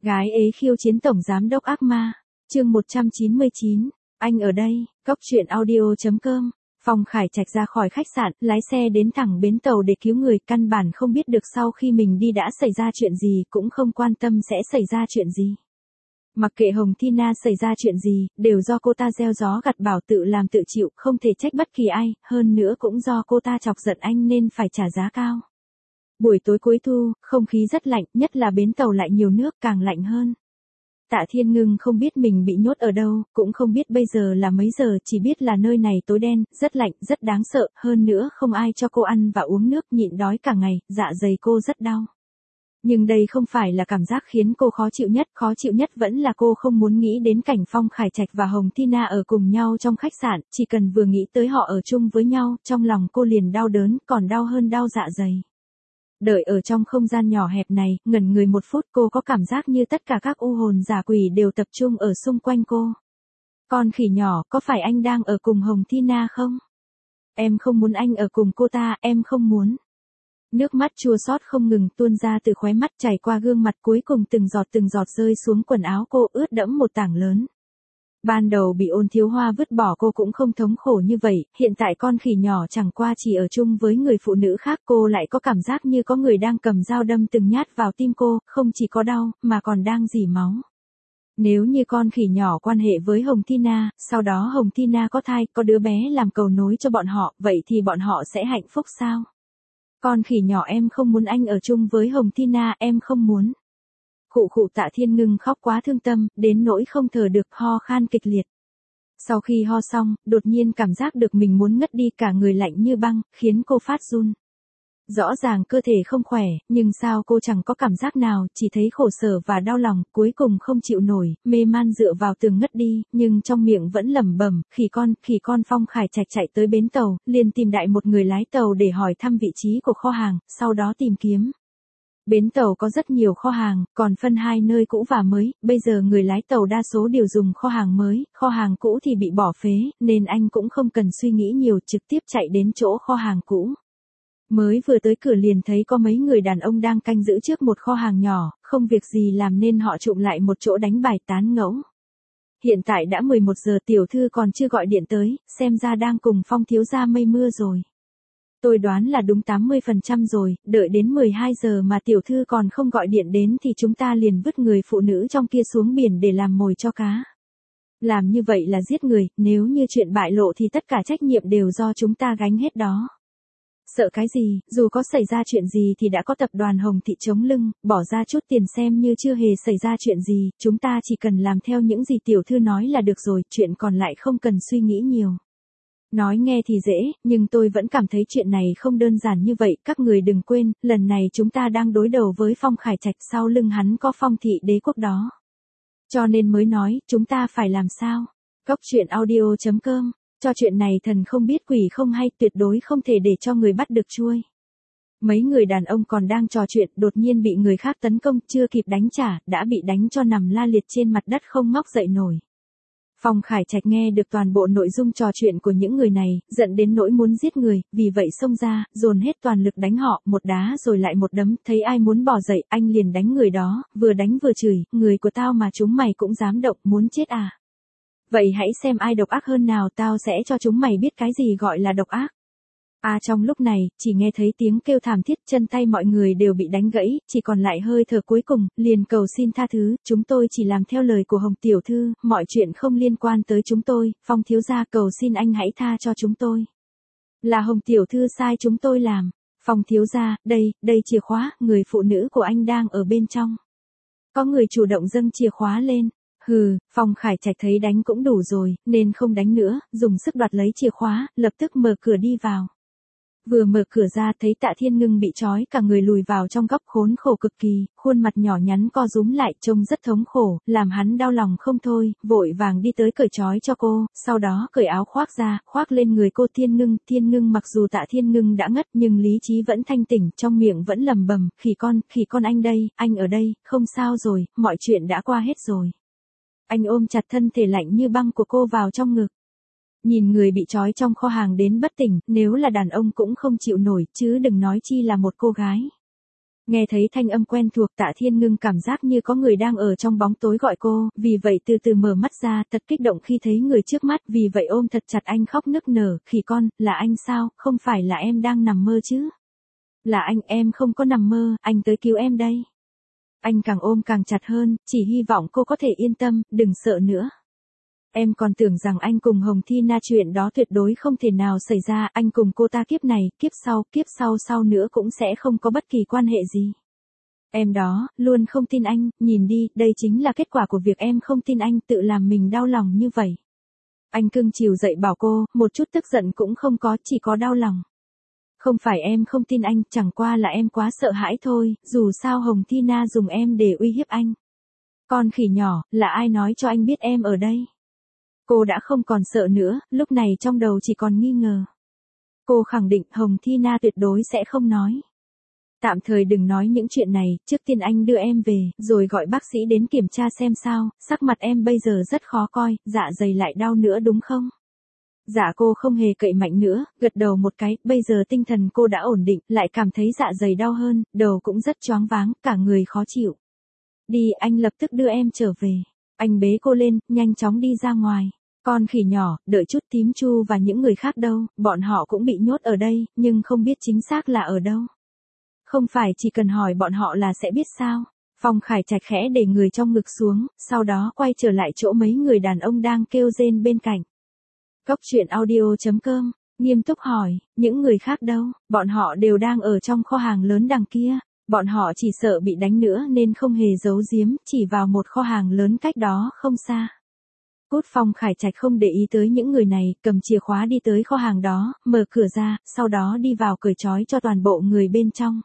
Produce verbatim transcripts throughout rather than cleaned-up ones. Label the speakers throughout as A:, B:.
A: Gái ế khiêu chiến tổng giám đốc ác ma. Chương một trăm chín mươi chín, anh ở đây. Cốc truyện audio chấm com. Phong Khải Trạch ra khỏi khách sạn, lái xe đến thẳng bến tàu để cứu người, căn bản không biết được sau khi mình đi đã xảy ra chuyện gì, cũng không quan tâm sẽ xảy ra chuyện gì. Mặc kệ Hồng Tina xảy ra chuyện gì, đều do cô ta gieo gió gặt bão, tự làm tự chịu, không thể trách bất kỳ ai, hơn nữa cũng do cô ta chọc giận anh nên phải trả giá cao. Buổi tối cuối thu, không khí rất lạnh, nhất là bến tàu lại nhiều nước, càng lạnh hơn. Tạ Thiên Ngưng không biết mình bị nhốt ở đâu, cũng không biết bây giờ là mấy giờ, chỉ biết là nơi này tối đen, rất lạnh, rất đáng sợ, hơn nữa không ai cho cô ăn và uống nước, nhịn đói cả ngày, dạ dày cô rất đau. Nhưng đây không phải là cảm giác khiến cô khó chịu nhất, khó chịu nhất vẫn là cô không muốn nghĩ đến cảnh Phong Khải Trạch và Hồng Tina ở cùng nhau trong khách sạn, chỉ cần vừa nghĩ tới họ ở chung với nhau, trong lòng cô liền đau đớn, còn đau hơn đau dạ dày. Đợi ở trong không gian nhỏ hẹp này, ngẩn người một phút cô có cảm giác như tất cả các u hồn giả quỷ đều tập trung ở xung quanh cô. Con khỉ nhỏ, có phải anh đang ở cùng Hồng Tina không? Em không muốn anh ở cùng cô ta, em không muốn. Nước mắt chua xót không ngừng tuôn ra từ khóe mắt, chảy qua gương mặt, cuối cùng từng giọt từng giọt rơi xuống quần áo cô, ướt đẫm một tảng lớn. Ban đầu bị Ôn Thiếu Hoa vứt bỏ cô cũng không thống khổ như vậy, hiện tại con khỉ nhỏ chẳng qua chỉ ở chung với người phụ nữ khác, cô lại có cảm giác như có người đang cầm dao đâm từng nhát vào tim cô, không chỉ có đau, mà còn đang rỉ máu. Nếu như con khỉ nhỏ quan hệ với Hồng Tina, sau đó Hồng Tina có thai, có đứa bé làm cầu nối cho bọn họ, vậy thì bọn họ sẽ hạnh phúc sao? Con khỉ nhỏ, em không muốn anh ở chung với Hồng Tina, em không muốn. Khụ khụ. Tạ Thiên Ngưng khóc quá thương tâm, đến nỗi không thở được, ho khan kịch liệt. Sau khi ho xong, đột nhiên cảm giác được mình muốn ngất đi, cả người lạnh như băng, khiến cô phát run. Rõ ràng cơ thể không khỏe, nhưng sao cô chẳng có cảm giác nào, chỉ thấy khổ sở và đau lòng, cuối cùng không chịu nổi, mê man dựa vào tường ngất đi, nhưng trong miệng vẫn lẩm bẩm, khỉ con, khỉ con. Phong Khải Trạch chạy tới bến tàu, liền tìm đại một người lái tàu để hỏi thăm vị trí của kho hàng, sau đó tìm kiếm. Bến tàu có rất nhiều kho hàng, còn phân hai nơi cũ và mới, bây giờ người lái tàu đa số đều dùng kho hàng mới, kho hàng cũ thì bị bỏ phế, nên anh cũng không cần suy nghĩ nhiều, trực tiếp chạy đến chỗ kho hàng cũ. Mới vừa tới cửa liền thấy có mấy người đàn ông đang canh giữ trước một kho hàng nhỏ, không việc gì làm nên họ chụm lại một chỗ đánh bài tán ngẫu. Hiện tại đã mười một giờ, tiểu thư còn chưa gọi điện tới, xem ra đang cùng Phong thiếu gia mây mưa rồi. Tôi đoán là đúng tám mươi phần trăm rồi, đợi đến mười hai giờ mà tiểu thư còn không gọi điện đến thì chúng ta liền vứt người phụ nữ trong kia xuống biển để làm mồi cho cá. Làm như vậy là giết người, nếu như chuyện bại lộ thì tất cả trách nhiệm đều do chúng ta gánh hết đó. Sợ cái gì, dù có xảy ra chuyện gì thì đã có tập đoàn Hồng Thị chống lưng, bỏ ra chút tiền xem như chưa hề xảy ra chuyện gì, chúng ta chỉ cần làm theo những gì tiểu thư nói là được rồi, chuyện còn lại không cần suy nghĩ nhiều. Nói nghe thì dễ, nhưng tôi vẫn cảm thấy chuyện này không đơn giản như vậy, các người đừng quên, lần này chúng ta đang đối đầu với Phong Khải Trạch, sau lưng hắn có Phong Thị đế quốc đó. Cho nên mới nói, chúng ta phải làm sao? Cốc truyện audio chấm com. Cho chuyện này thần không biết quỷ không hay, tuyệt đối không thể để cho người bắt được chuôi. Mấy người đàn ông còn đang trò chuyện, đột nhiên bị người khác tấn công, chưa kịp đánh trả, đã bị đánh cho nằm la liệt trên mặt đất không ngóc dậy nổi. Phong Khải Trạch nghe được toàn bộ nội dung trò chuyện của những người này, giận đến nỗi muốn giết người, vì vậy xông ra, dồn hết toàn lực đánh họ, một đá rồi lại một đấm, thấy ai muốn bỏ dậy, anh liền đánh người đó, vừa đánh vừa chửi, người của tao mà chúng mày cũng dám động, muốn chết à? Vậy hãy xem ai độc ác hơn nào, tao sẽ cho chúng mày biết cái gì gọi là độc ác. À trong lúc này, chỉ nghe thấy tiếng kêu thảm thiết, chân tay mọi người đều bị đánh gãy, chỉ còn lại hơi thở cuối cùng, liền cầu xin tha thứ, chúng tôi chỉ làm theo lời của Hồng tiểu thư, mọi chuyện không liên quan tới chúng tôi, Phong thiếu gia cầu xin anh hãy tha cho chúng tôi. Là Hồng tiểu thư sai chúng tôi làm. Phong thiếu gia, đây, đây chìa khóa, người phụ nữ của anh đang ở bên trong. Có người chủ động dâng chìa khóa lên. Hừ, Phong Khải Trạch thấy đánh cũng đủ rồi, nên không đánh nữa, dùng sức đoạt lấy chìa khóa, lập tức mở cửa đi vào. Vừa mở cửa ra thấy Tạ Thiên Ngưng bị trói cả người lùi vào trong góc, khốn khổ cực kỳ, khuôn mặt nhỏ nhắn co rúm lại, trông rất thống khổ, làm hắn đau lòng không thôi, vội vàng đi tới cởi trói cho cô, sau đó cởi áo khoác ra, khoác lên người cô. Thiên Ngưng, Thiên Ngưng mặc dù Tạ Thiên Ngưng đã ngất nhưng lý trí vẫn thanh tỉnh, trong miệng vẫn lẩm bẩm, khỉ con, khỉ con anh đây, anh ở đây, không sao rồi, mọi chuyện đã qua hết rồi. Anh ôm chặt thân thể lạnh như băng của cô vào trong ngực. Nhìn người bị trói trong kho hàng đến bất tỉnh, nếu là đàn ông cũng không chịu nổi, chứ đừng nói chi là một cô gái. Nghe thấy thanh âm quen thuộc Tạ Thiên Ngưng cảm giác như có người đang ở trong bóng tối gọi cô, vì vậy từ từ mở mắt ra, thật kích động khi thấy người trước mắt, vì vậy ôm thật chặt anh khóc nức nở, khỉ con, là anh sao, không phải là em đang nằm mơ chứ? Là anh, em không có nằm mơ, anh tới cứu em đây. Anh càng ôm càng chặt hơn, chỉ hy vọng cô có thể yên tâm, đừng sợ nữa. Em còn tưởng rằng anh cùng Hồng Thi Na chuyện đó tuyệt đối không thể nào xảy ra, anh cùng cô ta kiếp này, kiếp sau, kiếp sau sau nữa cũng sẽ không có bất kỳ quan hệ gì. Em đó, luôn không tin anh, nhìn đi, đây chính là kết quả của việc em không tin anh tự làm mình đau lòng như vậy. Anh cưng chiều dậy bảo cô, một chút tức giận cũng không có, chỉ có đau lòng. Không phải em không tin anh, chẳng qua là em quá sợ hãi thôi, dù sao Hồng Thi Na dùng em để uy hiếp anh. Con khỉ nhỏ, là ai nói cho anh biết em ở đây? Cô đã không còn sợ nữa, lúc này trong đầu chỉ còn nghi ngờ. Cô khẳng định Hồng Thi Na tuyệt đối sẽ không nói. Tạm thời đừng nói những chuyện này, trước tiên anh đưa em về, rồi gọi bác sĩ đến kiểm tra xem sao, sắc mặt em bây giờ rất khó coi, dạ dày lại đau nữa đúng không? Dạ cô không hề cậy mạnh nữa, gật đầu một cái, bây giờ tinh thần cô đã ổn định, lại cảm thấy dạ dày đau hơn, đầu cũng rất choáng váng, cả người khó chịu. Đi, anh lập tức đưa em trở về. Anh bế cô lên, nhanh chóng đi ra ngoài. Con khỉ nhỏ, đợi chút Tím Chu và những người khác đâu, bọn họ cũng bị nhốt ở đây, nhưng không biết chính xác là ở đâu. Không phải chỉ cần hỏi bọn họ là sẽ biết sao. Phong Khải Trạch khẽ để người trong ngực xuống, sau đó quay trở lại chỗ mấy người đàn ông đang kêu rên bên cạnh. Cốc truyện audio chấm com, nghiêm túc hỏi, những người khác đâu, bọn họ đều đang ở trong kho hàng lớn đằng kia. Bọn họ chỉ sợ bị đánh nữa nên không hề giấu giếm, chỉ vào một kho hàng lớn cách đó không xa. Cút. Phong Khải Trạch không để ý tới những người này, cầm chìa khóa đi tới kho hàng đó, mở cửa ra, sau đó đi vào cởi trói cho toàn bộ người bên trong.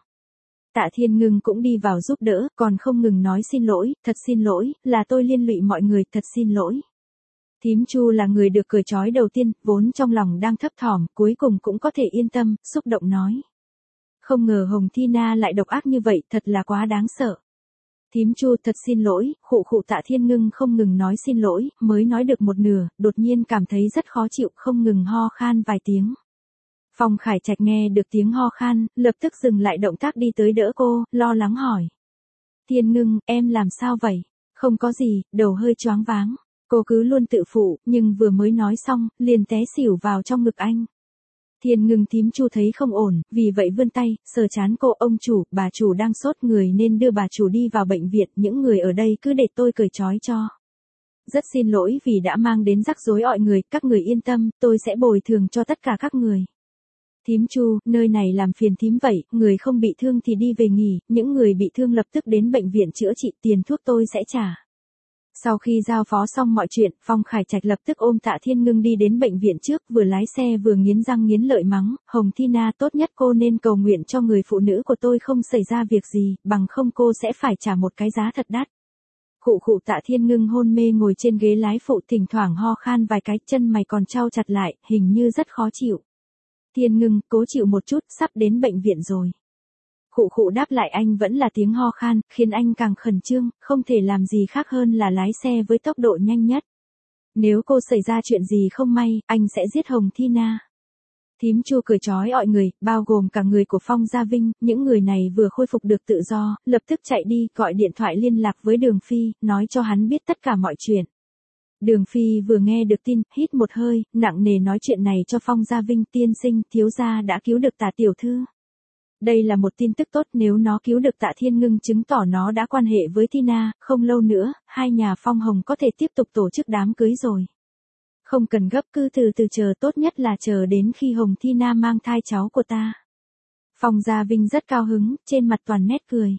A: Tạ Thiên Ngưng cũng đi vào giúp đỡ, còn không ngừng nói xin lỗi, thật xin lỗi, là tôi liên lụy mọi người, thật xin lỗi. Thím Chu là người được cởi trói đầu tiên, vốn trong lòng đang thấp thỏm, cuối cùng cũng có thể yên tâm, xúc động nói. Không ngờ Hồng Thi Na lại độc ác như vậy, thật là quá đáng sợ. Thím Chu thật xin lỗi, khụ khụ. Tạ Thiên Ngưng không ngừng nói xin lỗi, mới nói được một nửa, đột nhiên cảm thấy rất khó chịu, không ngừng ho khan vài tiếng. Phong Khải Trạch nghe được tiếng ho khan, lập tức dừng lại động tác đi tới đỡ cô, lo lắng hỏi. Thiên Ngưng, em làm sao vậy? Không có gì, đầu hơi choáng váng. Cô cứ luôn tự phụ, nhưng vừa mới nói xong, liền té xỉu vào trong ngực anh. Thiên Ngưng Thím Chu thấy không ổn, vì vậy vươn tay, sờ trán cô. Ông chủ, bà chủ đang sốt người nên đưa bà chủ đi vào bệnh viện, những người ở đây cứ để tôi cởi trói cho. Rất xin lỗi vì đã mang đến rắc rối mọi người, các người yên tâm, tôi sẽ bồi thường cho tất cả các người. Thím Chu, nơi này làm phiền thím vậy, người không bị thương thì đi về nghỉ, những người bị thương lập tức đến bệnh viện chữa trị, tiền thuốc tôi sẽ trả. Sau khi giao phó xong mọi chuyện, Phong Khải Trạch lập tức ôm Tạ Thiên Ngưng đi đến bệnh viện trước, vừa lái xe vừa nghiến răng nghiến lợi mắng, Hồng Thi Na, tốt nhất cô nên cầu nguyện cho người phụ nữ của tôi không xảy ra việc gì, bằng không cô sẽ phải trả một cái giá thật đắt. Khụ khụ. Tạ Thiên Ngưng hôn mê ngồi trên ghế lái phụ, thỉnh thoảng ho khan vài cái, chân mày còn trao chặt lại, hình như rất khó chịu. Thiên Ngưng, cố chịu một chút, sắp đến bệnh viện rồi. Khụ khụ đáp lại anh vẫn là tiếng ho khan, khiến anh càng khẩn trương, không thể làm gì khác hơn là lái xe với tốc độ nhanh nhất. Nếu cô xảy ra chuyện gì không may, anh sẽ giết Hồng Thi Na. Thím Chu cởi trói mọi người, bao gồm cả người của Phong Gia Vinh, những người này vừa khôi phục được tự do, lập tức chạy đi, gọi điện thoại liên lạc với Đường Phi, nói cho hắn biết tất cả mọi chuyện. Đường Phi vừa nghe được tin, hít một hơi, nặng nề nói chuyện này cho Phong Gia Vinh. Tiên sinh, thiếu gia đã cứu được Tạ tiểu thư. Đây là một tin tức tốt, nếu nó cứu được Tạ Thiên Ngưng chứng tỏ nó đã quan hệ với Tina, không lâu nữa, hai nhà Phong Hồng có thể tiếp tục tổ chức đám cưới rồi. Không cần gấp, cứ từ từ chờ, tốt nhất là chờ đến khi Hồng Tina mang thai cháu của ta. Phong Gia Vinh rất cao hứng, trên mặt toàn nét cười.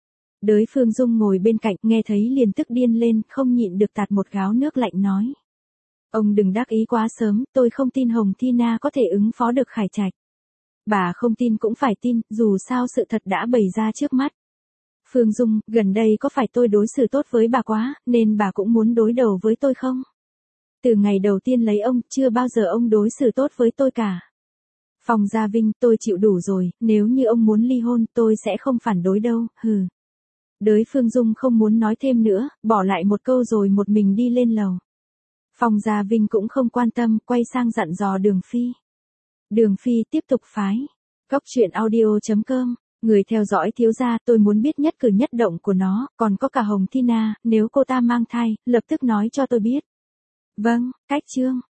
A: Đới Phương Dung ngồi bên cạnh, nghe thấy liền tức điên lên, không nhịn được tạt một gáo nước lạnh nói. Ông đừng đắc ý quá sớm, tôi không tin Hồng Tina có thể ứng phó được Khải Trạch. Bà không tin cũng phải tin, dù sao sự thật đã bày ra trước mắt. Phương Dung, gần đây có phải tôi đối xử tốt với bà quá, nên bà cũng muốn đối đầu với tôi không? Từ ngày đầu tiên lấy ông, chưa bao giờ ông đối xử tốt với tôi cả. Phong Gia Vinh, tôi chịu đủ rồi, nếu như ông muốn ly hôn, tôi sẽ không phản đối đâu, hừ. Đới Phương Dung không muốn nói thêm nữa, bỏ lại một câu rồi một mình đi lên lầu. Phong Gia Vinh cũng không quan tâm, quay sang dặn dò Đường Phi. Đường Phi tiếp tục phái. Cốc truyện audio chấm com Người theo dõi thiếu gia, tôi muốn biết nhất cử nhất động của nó, còn có cả Hồng Thi Na, nếu cô ta mang thai, lập tức nói cho tôi biết. Vâng, cách chương.